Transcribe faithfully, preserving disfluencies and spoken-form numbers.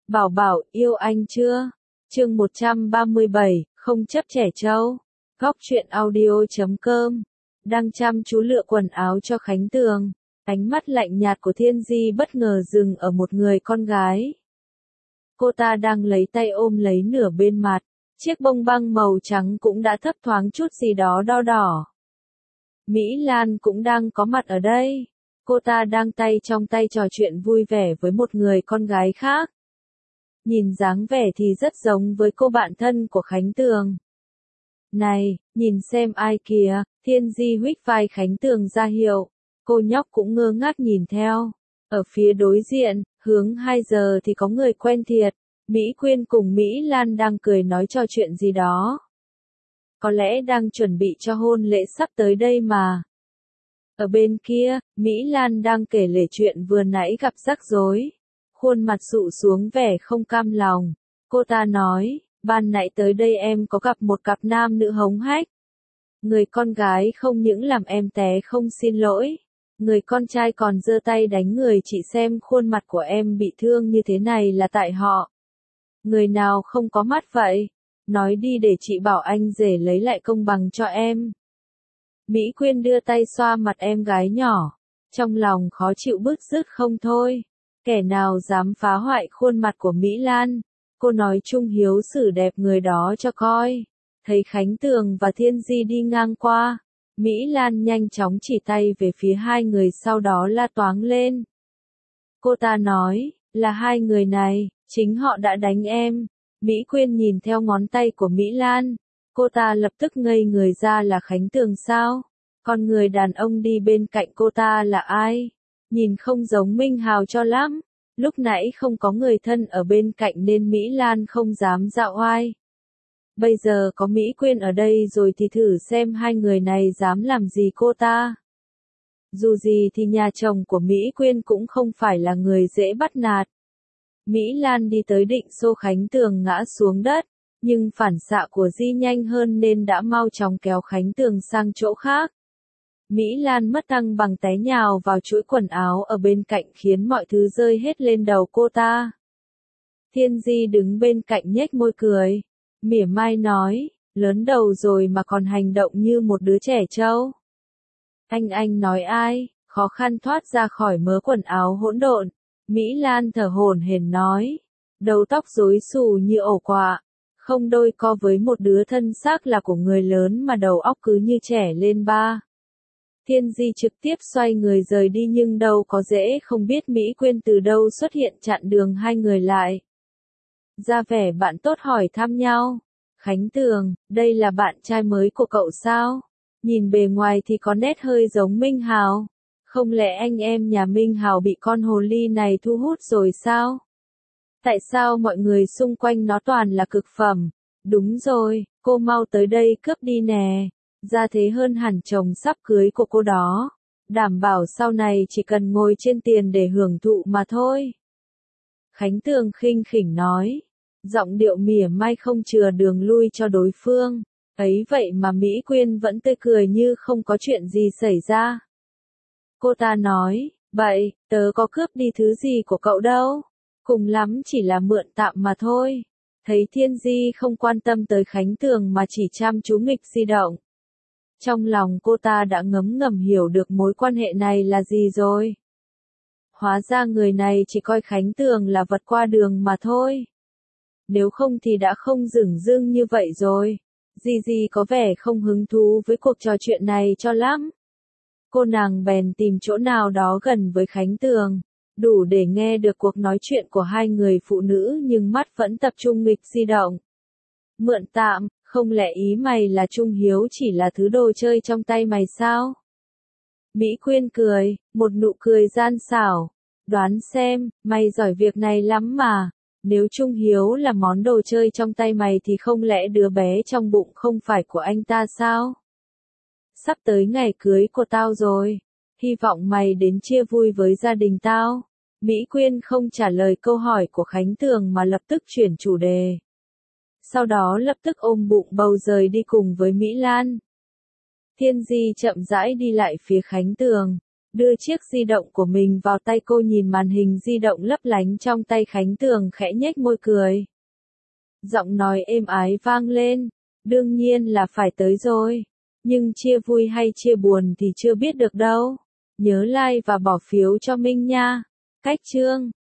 Bảo Bảo, yêu anh chưa? Chương một trăm ba mươi bảy, không chấp trẻ trâu. Góc truyện audio chấm com. Đang chăm chú lựa quần áo cho Khánh Tường. Ánh mắt lạnh nhạt của Thiên Di bất ngờ dừng ở một người con gái. Cô ta đang lấy tay ôm lấy nửa bên mặt. Chiếc bông băng màu trắng cũng đã thấp thoáng chút gì đó đo đỏ. Mỹ Lan cũng đang có mặt ở đây. Cô ta đang tay trong tay trò chuyện vui vẻ với một người con gái khác. Nhìn dáng vẻ thì rất giống với cô bạn thân của Khánh Tường. Này, nhìn xem ai kìa, Thiên Di huých vai Khánh Tường ra hiệu. Cô nhóc cũng ngơ ngác nhìn theo. Ở phía đối diện, hướng hai giờ thì có người quen thiệt. Mỹ Quyên cùng Mỹ Lan đang cười nói trò chuyện gì đó. Có lẽ đang chuẩn bị cho hôn lễ sắp tới đây mà. Ở bên kia, Mỹ Lan đang kể lể chuyện vừa nãy gặp rắc rối. Khuôn mặt sụ xuống vẻ không cam lòng. Cô ta nói, ban nãy tới đây em có gặp một cặp nam nữ hống hách. Người con gái không những làm em té không xin lỗi. Người con trai còn giơ tay đánh người, chị xem khuôn mặt của em bị thương như thế này là tại họ. Người nào không có mắt vậy? Nói đi để chị bảo anh rể lấy lại công bằng cho em. Mỹ Quyên đưa tay xoa mặt em gái nhỏ. Trong lòng khó chịu bứt rứt không thôi. Kẻ nào dám phá hoại khuôn mặt của Mỹ Lan? Cô nói Trung Hiếu xử đẹp người đó cho coi. Thấy Khánh Tường và Thiên Di đi ngang qua. Mỹ Lan nhanh chóng chỉ tay về phía hai người, sau đó la toáng lên. Cô ta nói, là hai người này, chính họ đã đánh em. Mỹ Quyên nhìn theo ngón tay của Mỹ Lan. Cô ta lập tức ngây người ra, là Khánh Tường sao? Còn người đàn ông đi bên cạnh cô ta là ai? Nhìn không giống Minh Hào cho lắm. Lúc nãy không có người thân ở bên cạnh nên Mỹ Lan không dám dạo oai. Bây giờ có Mỹ Quyên ở đây rồi thì thử xem hai người này dám làm gì cô ta. Dù gì thì nhà chồng của Mỹ Quyên cũng không phải là người dễ bắt nạt. Mỹ Lan đi tới định xô Khánh Tường ngã xuống đất, nhưng phản xạ của Di nhanh hơn nên đã mau chóng kéo Khánh Tường sang chỗ khác. Mỹ Lan mất thăng bằng té nhào vào chuỗi quần áo ở bên cạnh khiến mọi thứ rơi hết lên đầu cô ta. Thiên Di đứng bên cạnh nhếch môi cười, mỉa mai nói, lớn đầu rồi mà còn hành động như một đứa trẻ trâu. Anh anh nói ai? Khó khăn thoát ra khỏi mớ quần áo hỗn độn. Mỹ Lan thở hổn hển nói, đầu tóc rối xù như ổ quạ, không đôi co với một đứa thân xác là của người lớn mà đầu óc cứ như trẻ lên ba. Thiên Di trực tiếp xoay người rời đi, nhưng đâu có dễ không biết Mỹ Quyên từ đâu xuất hiện chặn đường hai người lại. Ra vẻ bạn tốt hỏi thăm nhau. Khánh Tường, đây là bạn trai mới của cậu sao? Nhìn bề ngoài thì có nét hơi giống Minh Hào. Không lẽ anh em nhà Minh Hào bị con hồ ly này thu hút rồi sao? Tại sao mọi người xung quanh nó toàn là cực phẩm? Đúng rồi, cô mau tới đây cướp đi nè. Ra thế hơn hẳn chồng sắp cưới của cô đó. Đảm bảo sau này chỉ cần ngồi trên tiền để hưởng thụ mà thôi. Khánh Tường khinh khỉnh nói. Giọng điệu mỉa mai không chừa đường lui cho đối phương. Ấy vậy mà Mỹ Quyên vẫn tươi cười như không có chuyện gì xảy ra. Cô ta nói, vậy, tớ có cướp đi thứ gì của cậu đâu. Cùng lắm chỉ là mượn tạm mà thôi. Thấy Thiên Di không quan tâm tới Khánh Tường mà chỉ chăm chú nghịch di động. Trong lòng cô ta đã ngấm ngầm hiểu được mối quan hệ này là gì rồi. Hóa ra người này chỉ coi Khánh Tường là vật qua đường mà thôi. Nếu không thì đã không dửng dưng như vậy rồi. Di Di có vẻ không hứng thú với cuộc trò chuyện này cho lắm. Cô nàng bèn tìm chỗ nào đó gần với Khánh Tường, đủ để nghe được cuộc nói chuyện của hai người phụ nữ, nhưng mắt vẫn tập trung nghịch di động. Mượn tạm, không lẽ ý mày là Trung Hiếu chỉ là thứ đồ chơi trong tay mày sao? Mỹ Quyên cười, một nụ cười gian xảo. Đoán xem, mày giỏi việc này lắm mà. Nếu Trung Hiếu là món đồ chơi trong tay mày thì không lẽ đứa bé trong bụng không phải của anh ta sao? Sắp tới ngày cưới của tao rồi. Hy vọng mày đến chia vui với gia đình tao. Mỹ Quyên không trả lời câu hỏi của Khánh Tường mà lập tức chuyển chủ đề. Sau đó lập tức ôm bụng bầu rời đi cùng với Mỹ Lan. Thiên Di chậm rãi đi lại phía Khánh Tường. Đưa chiếc di động của mình vào tay cô, nhìn màn hình di động lấp lánh trong tay Khánh Tường khẽ nhếch môi cười. Giọng nói êm ái vang lên, đương nhiên là phải tới rồi, nhưng chia vui hay chia buồn thì chưa biết được đâu. Nhớ like và bỏ phiếu cho Minh nha. Cách chương